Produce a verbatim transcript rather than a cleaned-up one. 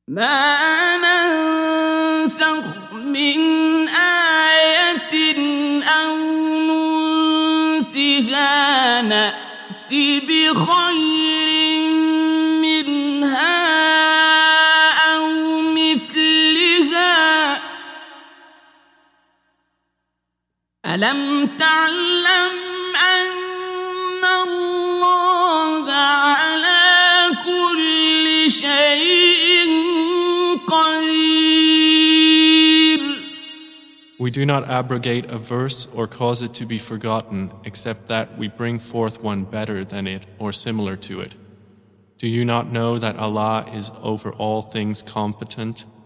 ما ننسخ من آية أو ننسها نأت بخير منها أو مثلها ألم تعلم أن الله على كل شيء قدير. We do not abrogate a verse or cause it to be forgotten except that we bring forth one better than it or similar to it. Do you not know that Allah is over all things competent?